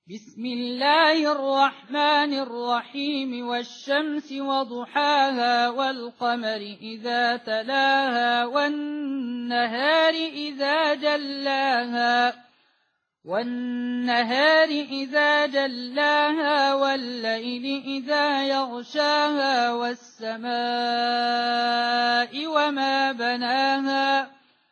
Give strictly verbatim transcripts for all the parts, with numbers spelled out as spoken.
بسم الله الرحمن الرحيم والشمس وضحاها والقمر إذا تلاها والنهار إذا جلاها والنهار إذا جلاها والليل إذا يغشاها والسماء وما بناها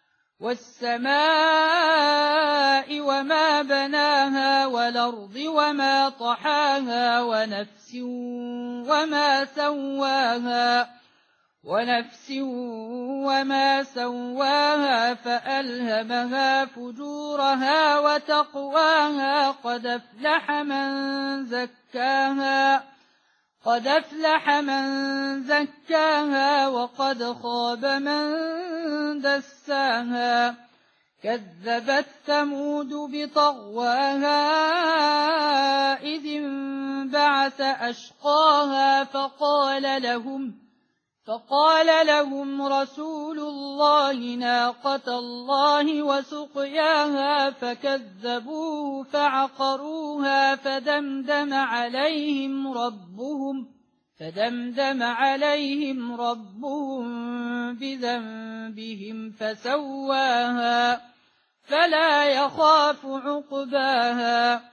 والسماء وما بناها والأرض وما طحاها ونفس وما سواها ونفس وما سواها فألهمها فجورها وتقواها قد أفلح من زكاها قد أفلح من زكاها وقد خاب من دساها كذبت ثمود بطغواها إذ انبعث أشقاها فقال لهم فقال لهم رسول الله ناقة الله وسقياها فكذبوه فعقروها فدمدم عليهم ربهم فدمدم عليهم ربهم بذنبهم فسواها فلا يخاف عقباها.